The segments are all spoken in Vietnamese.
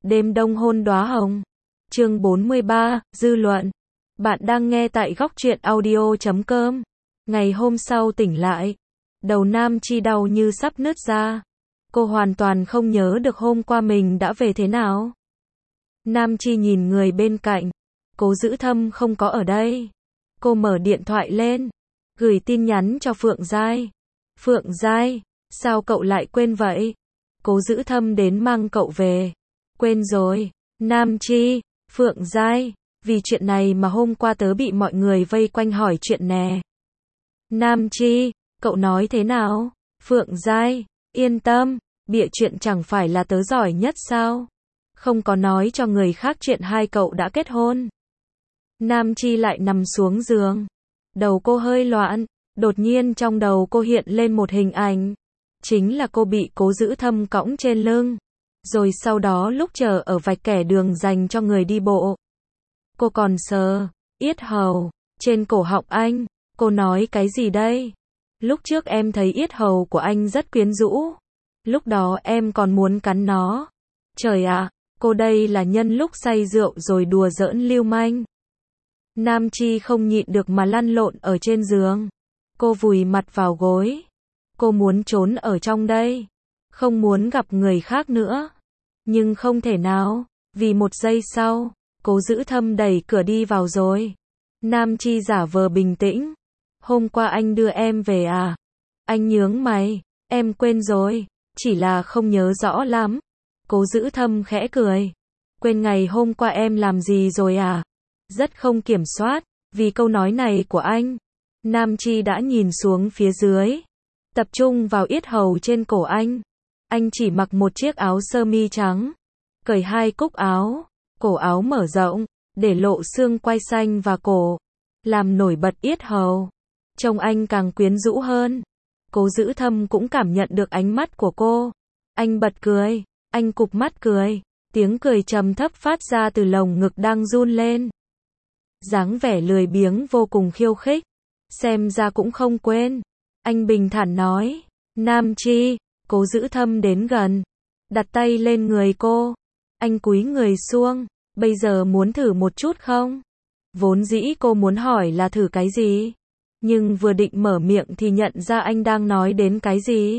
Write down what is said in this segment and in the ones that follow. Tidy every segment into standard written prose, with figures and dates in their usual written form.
Đêm đông hôn đóa hồng. Chương 43, dư luận. Bạn đang nghe tại góc truyện audio.com. Ngày hôm sau tỉnh lại, đầu Nam Chi đau như sắp nứt ra. Cô hoàn toàn không nhớ được hôm qua mình đã về thế nào. Nam Chi nhìn người bên cạnh, Cố Dữ Thâm không có ở đây. Cô mở điện thoại lên, gửi tin nhắn cho Phượng Giai. Phượng Giai, sao cậu lại quên vậy? Cố Dữ Thâm đến mang cậu về. Quên rồi. Nam Chi, Phượng Giai, vì chuyện này mà hôm qua tớ bị mọi người vây quanh hỏi chuyện nè. Nam Chi, cậu nói thế nào? Phượng Giai, yên tâm, bịa chuyện chẳng phải là tớ giỏi nhất sao? Không có nói cho người khác chuyện hai cậu đã kết hôn. Nam Chi lại nằm xuống giường. Đầu cô hơi loạn, đột nhiên trong đầu cô hiện lên một hình ảnh. Chính là cô bị Cố Dữ Thâm cõng trên lưng. Rồi sau đó lúc chờ ở vạch kẻ đường dành cho người đi bộ, cô còn sờ yết hầu trên cổ họng anh. Cô nói cái gì đây? Lúc trước em thấy yết hầu của anh rất quyến rũ. Lúc đó em còn muốn cắn nó. Trời ạ, cô đây là nhân lúc say rượu rồi đùa giỡn lưu manh. Nam Chi không nhịn được mà lăn lộn ở trên giường. Cô vùi mặt vào gối. Cô muốn trốn ở trong đây. Không muốn gặp người khác nữa. Nhưng không thể nào, vì một giây sau, Cố Dữ Thâm đẩy cửa đi vào rồi. Nam Chi giả vờ bình tĩnh. Hôm qua anh đưa em về à? Anh nhướng mày, em quên rồi, chỉ là không nhớ rõ lắm. Cố Dữ Thâm khẽ cười. Quên ngày hôm qua em làm gì rồi à? Rất không kiểm soát, vì câu nói này của anh. Nam Chi đã nhìn xuống phía dưới, tập trung vào yết hầu trên cổ anh. Anh chỉ mặc một chiếc áo sơ mi trắng, cởi hai cúc áo, cổ áo mở rộng, để lộ xương quai xanh và cổ, làm nổi bật yết hầu. Trông anh càng quyến rũ hơn. Cố Dữ Thâm cũng cảm nhận được ánh mắt của cô. Anh bật cười, anh cụp mắt cười, tiếng cười trầm thấp phát ra từ lồng ngực đang run lên. Dáng vẻ lười biếng vô cùng khiêu khích. Xem ra cũng không quên. Anh bình thản nói, Nam Chi. Cố Dữ Thâm đến gần, đặt tay lên người cô. Anh cúi người xuống, bây giờ muốn thử một chút không? Vốn dĩ cô muốn hỏi là thử cái gì, nhưng vừa định mở miệng thì nhận ra anh đang nói đến cái gì.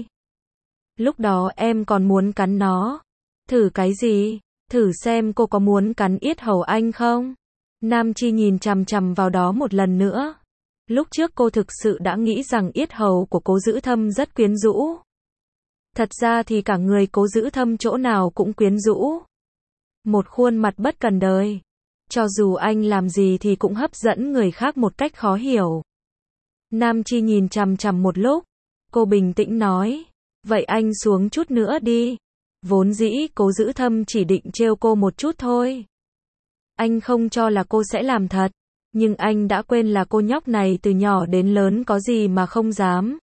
Lúc đó em còn muốn cắn nó. Thử cái gì? Thử xem cô có muốn cắn yết hầu anh không? Nam Chi nhìn chằm chằm vào đó một lần nữa. Lúc trước cô thực sự đã nghĩ rằng yết hầu của Cố Dữ Thâm rất quyến rũ. Thật ra thì cả người Cố Dữ Thâm chỗ nào cũng quyến rũ. Một khuôn mặt bất cần đời. Cho dù anh làm gì thì cũng hấp dẫn người khác một cách khó hiểu. Nam Chi nhìn chằm chằm một lúc. Cô bình tĩnh nói. Vậy anh xuống chút nữa đi. Vốn dĩ Cố Dữ Thâm chỉ định trêu cô một chút thôi. Anh không cho là cô sẽ làm thật. Nhưng anh đã quên là cô nhóc này từ nhỏ đến lớn có gì mà không dám.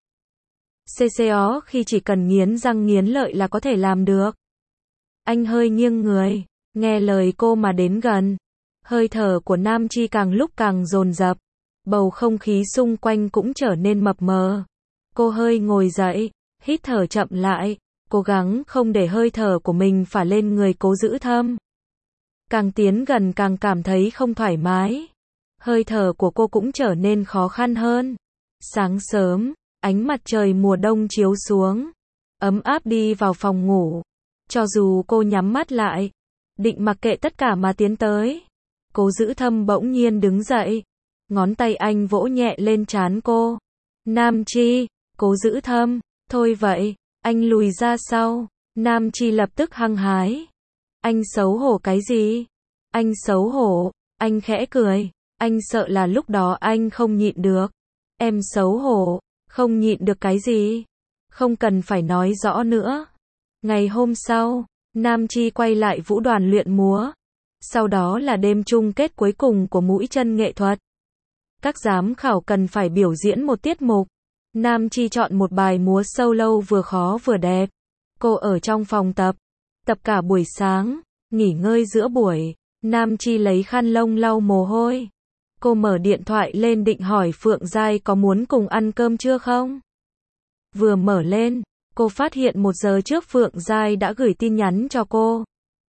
CCO khi chỉ cần nghiến răng nghiến lợi là có thể làm được. Anh hơi nghiêng người, nghe lời cô mà đến gần. Hơi thở của Nam Chi càng lúc càng dồn dập. Bầu không khí xung quanh cũng trở nên mập mờ. Cô hơi ngồi dậy, hít thở chậm lại, cố gắng không để hơi thở của mình phả lên người Cố Dữ Thâm. Càng tiến gần càng cảm thấy không thoải mái. Hơi thở của cô cũng trở nên khó khăn hơn. Sáng sớm, ánh mặt trời mùa đông chiếu xuống, ấm áp đi vào phòng ngủ. Cho dù cô nhắm mắt lại, định mặc kệ tất cả mà tiến tới. Cố Dữ Thâm bỗng nhiên đứng dậy. Ngón tay anh vỗ nhẹ lên trán cô. Nam Chi, Cố Dữ Thâm, thôi vậy, anh lùi ra sau. Nam Chi lập tức hăng hái. Anh xấu hổ cái gì? Anh xấu hổ, anh khẽ cười. Anh sợ là lúc đó anh không nhịn được. Em xấu hổ, không nhịn được cái gì? Không cần phải nói rõ nữa. Ngày hôm sau, Nam Chi quay lại vũ đoàn luyện múa. Sau đó là đêm chung kết cuối cùng của mũi chân nghệ thuật. Các giám khảo cần phải biểu diễn một tiết mục. Nam Chi chọn một bài múa solo vừa khó vừa đẹp. Cô ở trong phòng tập cả buổi sáng, nghỉ ngơi giữa buổi. Nam Chi lấy khăn lông lau mồ hôi. Cô mở điện thoại lên định hỏi Phượng Giai có muốn cùng ăn cơm chưa không? Vừa mở lên, cô phát hiện 1 giờ trước Phượng Giai đã gửi tin nhắn cho cô.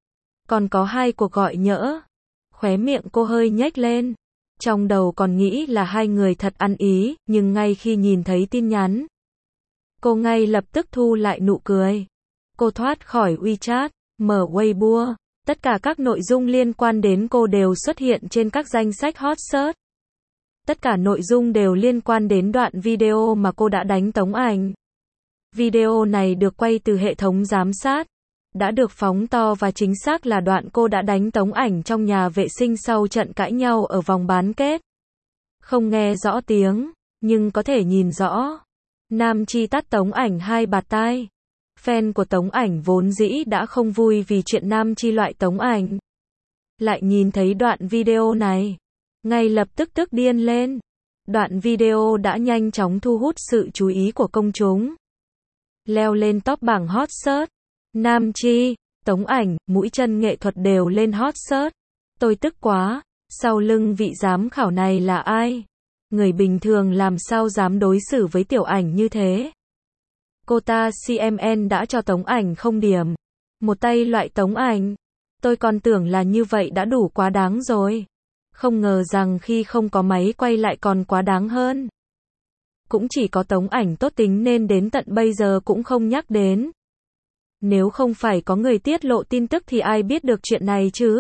Còn có 2 cuộc gọi nhỡ. Khóe miệng cô hơi nhếch lên. Trong đầu còn nghĩ là 2 người thật ăn ý, nhưng ngay khi nhìn thấy tin nhắn, cô ngay lập tức thu lại nụ cười. Cô thoát khỏi WeChat, mở Weibo. Tất cả các nội dung liên quan đến cô đều xuất hiện trên các danh sách hot search. Tất cả nội dung đều liên quan đến đoạn video mà cô đã đánh tống ảnh. Video này được quay từ hệ thống giám sát. Đã được phóng to và chính xác là đoạn cô đã đánh tống ảnh trong nhà vệ sinh sau trận cãi nhau ở vòng bán kết. Không nghe rõ tiếng, nhưng có thể nhìn rõ. Nam Chi tát Tống Ảnh 2 bạt tai. Fan của Tống Ảnh vốn dĩ đã không vui vì chuyện Nam Chi loại Tống Ảnh. Lại nhìn thấy đoạn video này, ngay lập tức tức điên lên. Đoạn video đã nhanh chóng thu hút sự chú ý của công chúng. Leo lên top bảng hot search. Nam Chi, Tống Ảnh, mũi chân nghệ thuật đều lên hot search. Tôi tức quá, sau lưng vị giám khảo này là ai? Người bình thường làm sao dám đối xử với Tiểu Ảnh như thế? Cô ta CMN đã cho Tống Ảnh không điểm. Một tay loại Tống Ảnh. Tôi còn tưởng là như vậy đã đủ quá đáng rồi. Không ngờ rằng khi không có máy quay lại còn quá đáng hơn. Cũng chỉ có Tống Ảnh tốt tính nên đến tận bây giờ cũng không nhắc đến. Nếu không phải có người tiết lộ tin tức thì ai biết được chuyện này chứ?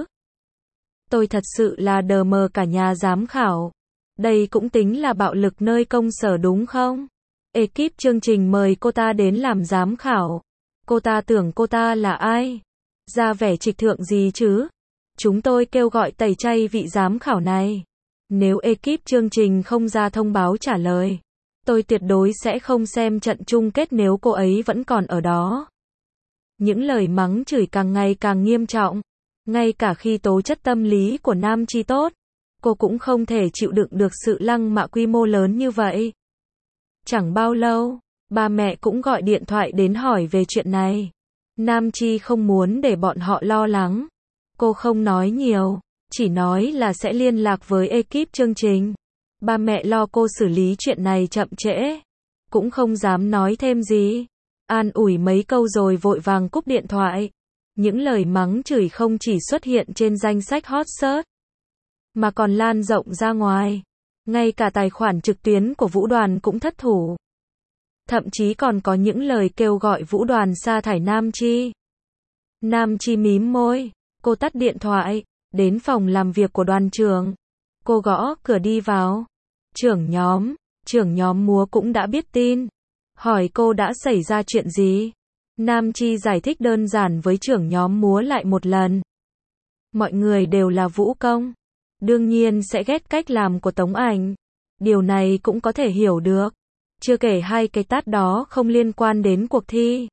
Tôi thật sự là đờ mờ cả nhà giám khảo. Đây cũng tính là bạo lực nơi công sở đúng không? Ekip chương trình mời cô ta đến làm giám khảo. Cô ta tưởng cô ta là ai? Ra vẻ trịch thượng gì chứ? Chúng tôi kêu gọi tẩy chay vị giám khảo này. Nếu ekip chương trình không ra thông báo trả lời, tôi tuyệt đối sẽ không xem trận chung kết nếu cô ấy vẫn còn ở đó. Những lời mắng chửi càng ngày càng nghiêm trọng. Ngay cả khi tố chất tâm lý của Nam Chi tốt, cô cũng không thể chịu đựng được sự lăng mạ quy mô lớn như vậy. Chẳng bao lâu, ba mẹ cũng gọi điện thoại đến hỏi về chuyện này. Nam Chi không muốn để bọn họ lo lắng. Cô không nói nhiều, chỉ nói là sẽ liên lạc với ekip chương trình. Ba mẹ lo cô xử lý chuyện này chậm trễ, cũng không dám nói thêm gì. An ủi mấy câu rồi vội vàng cúp điện thoại. Những lời mắng chửi không chỉ xuất hiện trên danh sách hot search, mà còn lan rộng ra ngoài. Ngay cả tài khoản trực tuyến của Vũ Đoàn cũng thất thủ. Thậm chí còn có những lời kêu gọi Vũ Đoàn sa thải Nam Chi. Nam Chi mím môi, cô tắt điện thoại, đến phòng làm việc của đoàn trưởng. Cô gõ cửa đi vào. Trưởng nhóm múa cũng đã biết tin. Hỏi cô đã xảy ra chuyện gì? Nam Chi giải thích đơn giản với trưởng nhóm múa lại một lần. Mọi người đều là vũ công. Đương nhiên sẽ ghét cách làm của Tống Ảnh. Điều này cũng có thể hiểu được. Chưa kể 2 cái tát đó không liên quan đến cuộc thi,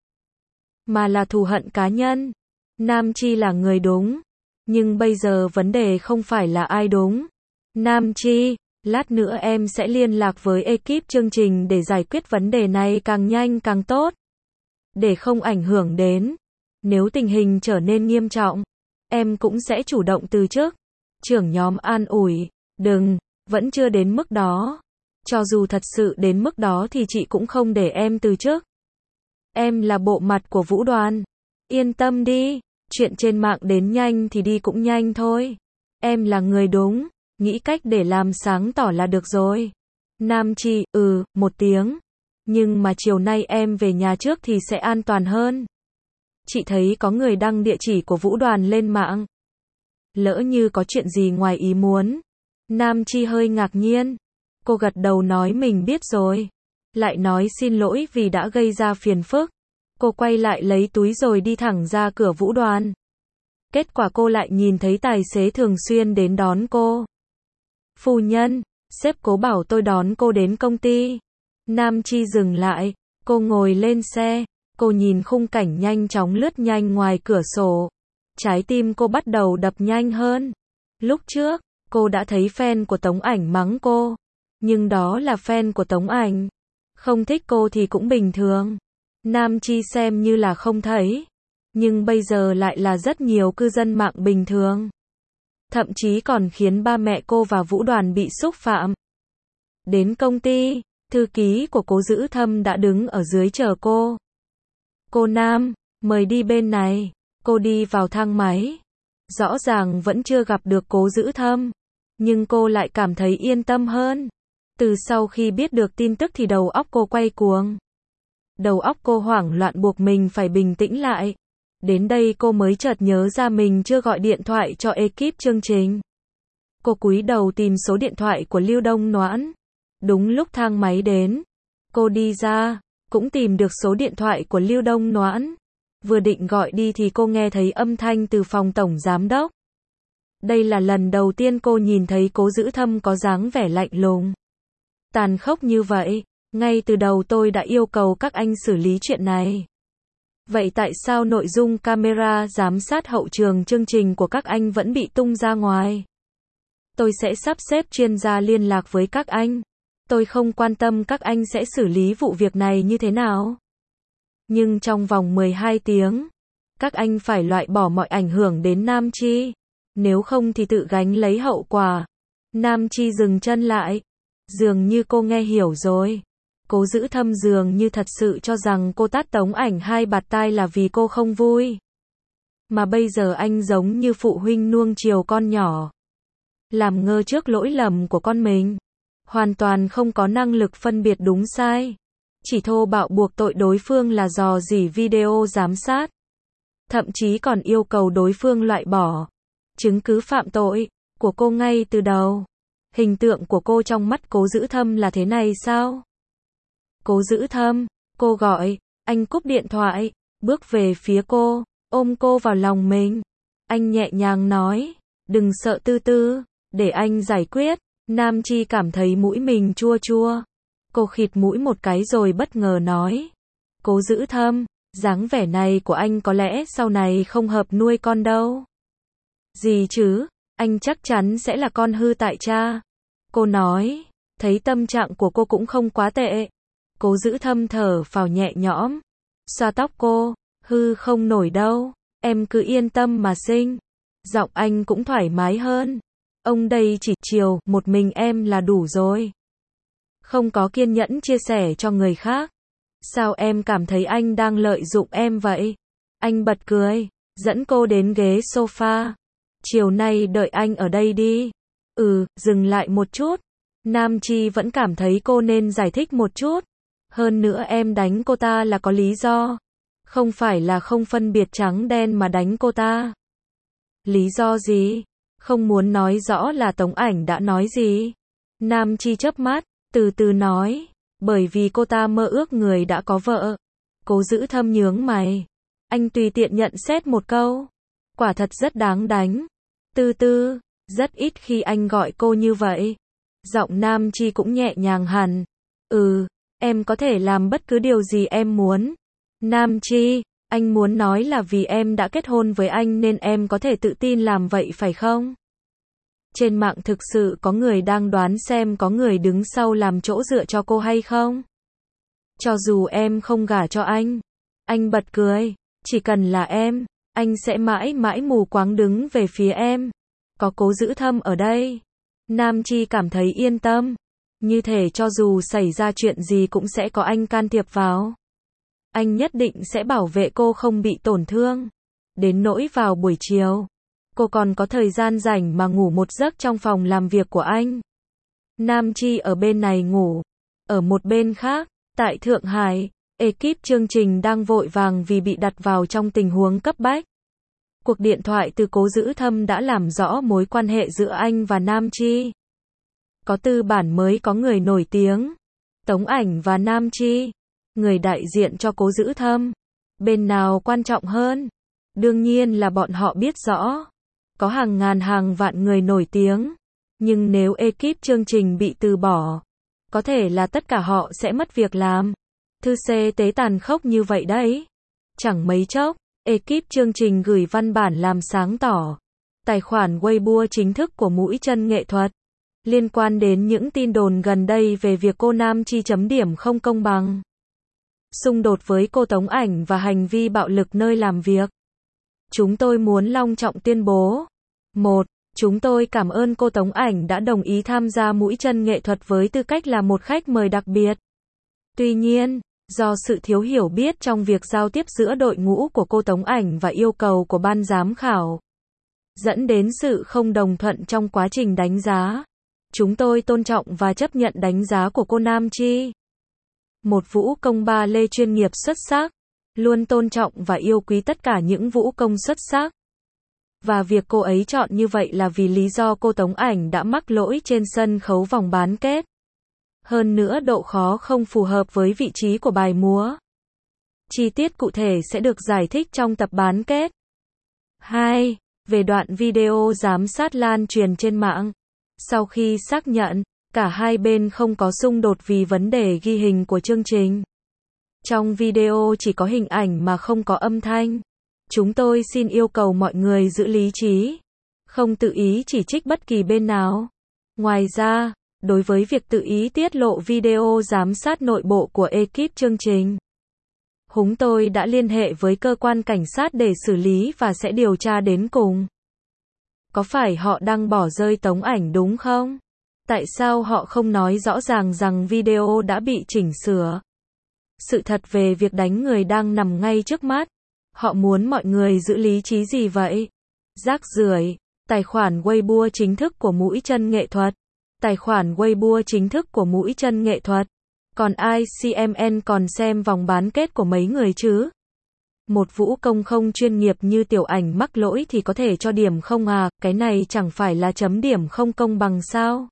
mà là thù hận cá nhân. Nam Chi là người đúng. Nhưng bây giờ vấn đề không phải là ai đúng. Nam Chi, lát nữa em sẽ liên lạc với ekip chương trình để giải quyết vấn đề này càng nhanh càng tốt. Để không ảnh hưởng đến. Nếu tình hình trở nên nghiêm trọng, em cũng sẽ chủ động từ chức. Trưởng nhóm an ủi, đừng, vẫn chưa đến mức đó. Cho dù thật sự đến mức đó thì chị cũng không để em từ chức. Em là bộ mặt của Vũ Đoàn. Yên tâm đi, chuyện trên mạng đến nhanh thì đi cũng nhanh thôi. Em là người đúng, nghĩ cách để làm sáng tỏ là được rồi. Nam Chi, một tiếng. Nhưng mà chiều nay em về nhà trước thì sẽ an toàn hơn. Chị thấy có người đăng địa chỉ của Vũ Đoàn lên mạng. Lỡ như có chuyện gì ngoài ý muốn. Nam Chi hơi ngạc nhiên. Cô gật đầu nói mình biết rồi. Lại nói xin lỗi vì đã gây ra phiền phức. Cô quay lại lấy túi rồi đi thẳng ra cửa Vũ Đoàn. Kết quả cô lại nhìn thấy tài xế thường xuyên đến đón cô. Phu nhân, sếp cố bảo tôi đón cô đến công ty. Nam Chi dừng lại. Cô ngồi lên xe. Cô nhìn khung cảnh nhanh chóng lướt nhanh ngoài cửa sổ. Trái tim cô bắt đầu đập nhanh hơn. Lúc trước, cô đã thấy fan của Tống Ảnh mắng cô. Nhưng đó là fan của Tống Ảnh. Không thích cô thì cũng bình thường. Nam Chi xem như là không thấy. Nhưng bây giờ lại là rất nhiều cư dân mạng bình thường. Thậm chí còn khiến ba mẹ cô và Vũ Đoàn bị xúc phạm. Đến công ty, thư ký của Cố Dữ Thâm đã đứng ở dưới chờ cô. Cô Nam, mời đi bên này. Cô đi vào thang máy. Rõ ràng vẫn chưa gặp được Cố Dữ Thâm, nhưng cô lại cảm thấy yên tâm hơn. Từ sau khi biết được tin tức thì đầu óc cô quay cuồng. Đầu óc cô hoảng loạn buộc mình phải bình tĩnh lại. Đến đây cô mới chợt nhớ ra mình chưa gọi điện thoại cho ekip chương trình. Cô cúi đầu tìm số điện thoại của Lưu Đông Noãn. Đúng lúc thang máy đến, cô đi ra, cũng tìm được số điện thoại của Lưu Đông Noãn. Vừa định gọi đi thì cô nghe thấy âm thanh từ phòng tổng giám đốc. Đây là lần đầu tiên cô nhìn thấy Cố Dữ Thâm có dáng vẻ lạnh lùng, tàn khốc như vậy. Ngay từ đầu tôi đã yêu cầu các anh xử lý chuyện này. Vậy tại sao nội dung camera giám sát hậu trường chương trình của các anh vẫn bị tung ra ngoài? Tôi sẽ sắp xếp chuyên gia liên lạc với các anh. Tôi không quan tâm các anh sẽ xử lý vụ việc này như thế nào. Nhưng trong vòng 12 tiếng, các anh phải loại bỏ mọi ảnh hưởng đến Nam Chi. Nếu không thì tự gánh lấy hậu quả. Nam Chi dừng chân lại. Dường như cô nghe hiểu rồi. Cố Dữ Thâm dường như thật sự cho rằng cô tát Tống Ảnh 2 bạt tai là vì cô không vui. Mà bây giờ anh giống như phụ huynh nuông chiều con nhỏ, làm ngơ trước lỗi lầm của con mình. Hoàn toàn không có năng lực phân biệt đúng sai. Chỉ thô bạo buộc tội đối phương là dò dỉ video giám sát. Thậm chí còn yêu cầu đối phương loại bỏ chứng cứ phạm tội của cô ngay từ đầu. Hình tượng của cô trong mắt Cố Dữ Thâm là thế này sao? Cố Dữ Thâm, cô gọi, anh cúp điện thoại, bước về phía cô, ôm cô vào lòng mình. Anh nhẹ nhàng nói, đừng sợ Tư Tư, để anh giải quyết. Nam Chi cảm thấy mũi mình chua chua. Cô khịt mũi một cái rồi bất ngờ nói, Cố Dữ Thâm, dáng vẻ này của anh có lẽ sau này không hợp nuôi con đâu. Gì chứ, anh chắc chắn sẽ là con hư tại cha. Cô nói, thấy tâm trạng của cô cũng không quá tệ. Cố Dữ Thâm thở phào nhẹ nhõm, xoa tóc cô, hư không nổi đâu, em cứ yên tâm mà sinh. Giọng anh cũng thoải mái hơn. Ông đây chỉ chiều một mình em là đủ rồi. Không có kiên nhẫn chia sẻ cho người khác. Sao em cảm thấy anh đang lợi dụng em vậy? Anh bật cười, dẫn cô đến ghế sofa. Chiều nay đợi anh ở đây đi. Dừng lại một chút. Nam Chi vẫn cảm thấy cô nên giải thích một chút. Hơn nữa em đánh cô ta là có lý do. Không phải là không phân biệt trắng đen mà đánh cô ta. Lý do gì? Không muốn nói rõ là Tống Ảnh đã nói gì. Nam Chi chớp mắt, từ từ nói. Bởi vì cô ta mơ ước người đã có vợ. Cố Dữ Thâm nhướng mày. Anh tùy tiện nhận xét một câu. Quả thật rất đáng đánh. Tư Tư, rất ít khi anh gọi cô như vậy. Giọng Nam Chi cũng nhẹ nhàng hẳn. Em có thể làm bất cứ điều gì em muốn. Nam Chi, anh muốn nói là vì em đã kết hôn với anh nên em có thể tự tin làm vậy phải không? Trên mạng thực sự có người đang đoán xem có người đứng sau làm chỗ dựa cho cô hay không? Cho dù em không gả cho anh bật cười, chỉ cần là em, anh sẽ mãi mãi mù quáng đứng về phía em. Có Cố Dữ Thâm ở đây, Nam Chi cảm thấy yên tâm. Như thể cho dù xảy ra chuyện gì cũng sẽ có anh can thiệp vào. Anh nhất định sẽ bảo vệ cô không bị tổn thương. Đến nỗi vào buổi chiều, cô còn có thời gian rảnh mà ngủ một giấc trong phòng làm việc của anh. Nam Chi ở bên này ngủ. Ở một bên khác, tại Thượng Hải, ekip chương trình đang vội vàng vì bị đặt vào trong tình huống cấp bách. Cuộc điện thoại từ Cố Dữ Thâm đã làm rõ mối quan hệ giữa anh và Nam Chi. Có tư bản mới có người nổi tiếng. Tống Ảnh và Nam Chi. Người đại diện cho Cố Dữ Thâm. Bên nào quan trọng hơn? Đương nhiên là bọn họ biết rõ. Có hàng ngàn hàng vạn người nổi tiếng. Nhưng nếu ekip chương trình bị từ bỏ, có thể là tất cả họ sẽ mất việc làm. Thư xê tế tàn khốc như vậy đấy. Chẳng mấy chốc, ekip chương trình gửi văn bản làm sáng tỏ. Tài khoản Weibo chính thức của Mũi Chân Nghệ Thuật. Liên quan đến những tin đồn gần đây về việc cô Nam Chi chấm điểm không công bằng. Xung đột với cô Tống Ảnh và hành vi bạo lực nơi làm việc. Chúng tôi muốn long trọng tuyên bố. 1. Chúng tôi cảm ơn cô Tống Ảnh đã đồng ý tham gia Mũi Chân Nghệ Thuật với tư cách là một khách mời đặc biệt. Tuy nhiên, do sự thiếu hiểu biết trong việc giao tiếp giữa đội ngũ của cô Tống Ảnh và yêu cầu của ban giám khảo, dẫn đến sự không đồng thuận trong quá trình đánh giá. Chúng tôi tôn trọng và chấp nhận đánh giá của cô Nam Chi. Một vũ công ba lê chuyên nghiệp xuất sắc, luôn tôn trọng và yêu quý tất cả những vũ công xuất sắc. Và việc cô ấy chọn như vậy là vì lý do cô Tống Ảnh đã mắc lỗi trên sân khấu vòng bán kết. Hơn nữa độ khó không phù hợp với vị trí của bài múa. Chi tiết cụ thể sẽ được giải thích trong tập bán kết. 2. Về đoạn video giám sát lan truyền trên mạng. Sau khi xác nhận, cả hai bên không có xung đột vì vấn đề ghi hình của chương trình. Trong video chỉ có hình ảnh mà không có âm thanh. Chúng tôi xin yêu cầu mọi người giữ lý trí, không tự ý chỉ trích bất kỳ bên nào. Ngoài ra, đối với việc tự ý tiết lộ video giám sát nội bộ của ekip chương trình, chúng tôi đã liên hệ với cơ quan cảnh sát để xử lý và sẽ điều tra đến cùng. Có phải họ đang bỏ rơi Tống Ảnh đúng không? Tại sao họ không nói rõ ràng rằng video đã bị chỉnh sửa? Sự thật về việc đánh người đang nằm ngay trước mắt. Họ muốn mọi người giữ lý trí gì vậy? Rác rưởi. Tài khoản Weibo chính thức của Mũi Chân Nghệ Thuật. Tài khoản Weibo chính thức của Mũi Chân Nghệ Thuật. Còn ai CMN còn xem vòng bán kết của mấy người chứ? Một vũ công không chuyên nghiệp như Tiểu Ảnh mắc lỗi thì có thể cho điểm không à? Cái này chẳng phải là chấm điểm không công bằng sao?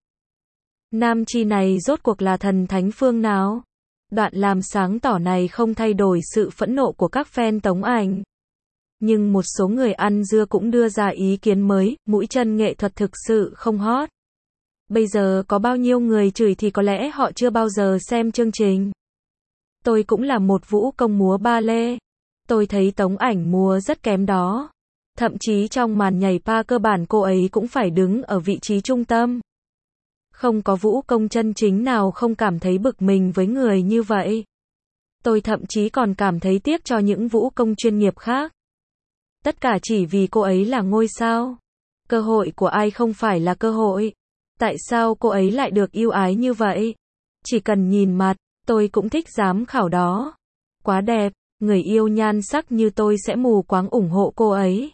Nam Chi này rốt cuộc là thần thánh phương nào? Đoạn làm sáng tỏ này không thay đổi sự phẫn nộ của các fan Tống Ảnh. Nhưng một số người ăn dưa cũng đưa ra ý kiến mới, Mũi Chân Nghệ Thuật thực sự không hot. Bây giờ có bao nhiêu người chửi thì có lẽ họ chưa bao giờ xem chương trình. Tôi cũng là một vũ công múa ba lê. Tôi thấy Tống Ảnh múa rất kém đó. Thậm chí trong màn nhảy pa cơ bản cô ấy cũng phải đứng ở vị trí trung tâm. Không có vũ công chân chính nào không cảm thấy bực mình với người như vậy. Tôi thậm chí còn cảm thấy tiếc cho những vũ công chuyên nghiệp khác. Tất cả chỉ vì cô ấy là ngôi sao. Cơ hội của ai không phải là cơ hội. Tại sao cô ấy lại được yêu ái như vậy? Chỉ cần nhìn mặt, tôi cũng thích giám khảo đó. Quá đẹp, người yêu nhan sắc như tôi sẽ mù quáng ủng hộ cô ấy.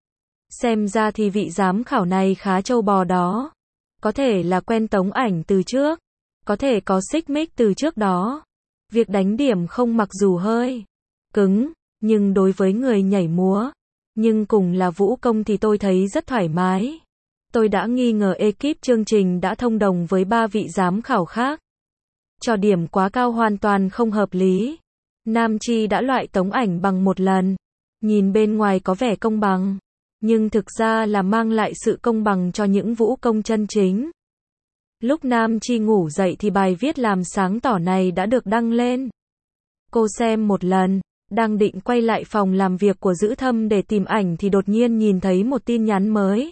Xem ra thì vị giám khảo này khá trâu bò đó. Có thể là quen Tống Ảnh từ trước. Có thể có xích mích từ trước đó. Việc đánh điểm không mặc dù hơi cứng, nhưng đối với người nhảy múa, nhưng cùng là vũ công thì tôi thấy rất thoải mái. Tôi đã nghi ngờ ekip chương trình đã thông đồng với 3 vị giám khảo khác. Cho điểm quá cao hoàn toàn không hợp lý. Nam Chi đã loại Tống Ảnh bằng một lần. Nhìn bên ngoài có vẻ công bằng, nhưng thực ra là mang lại sự công bằng cho những vũ công chân chính. Lúc Nam Chi ngủ dậy thì bài viết làm sáng tỏ này đã được đăng lên. Cô xem một lần, đang định quay lại phòng làm việc của Dữ Thâm để tìm ảnh thì đột nhiên nhìn thấy một tin nhắn mới.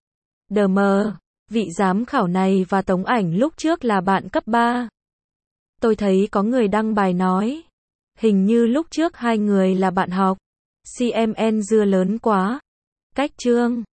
DM, vị giám khảo này và Tống Ảnh lúc trước là bạn cấp 3. Tôi thấy có người đăng bài nói, hình như lúc trước hai người là bạn học. CMN dưa lớn quá. Cách chương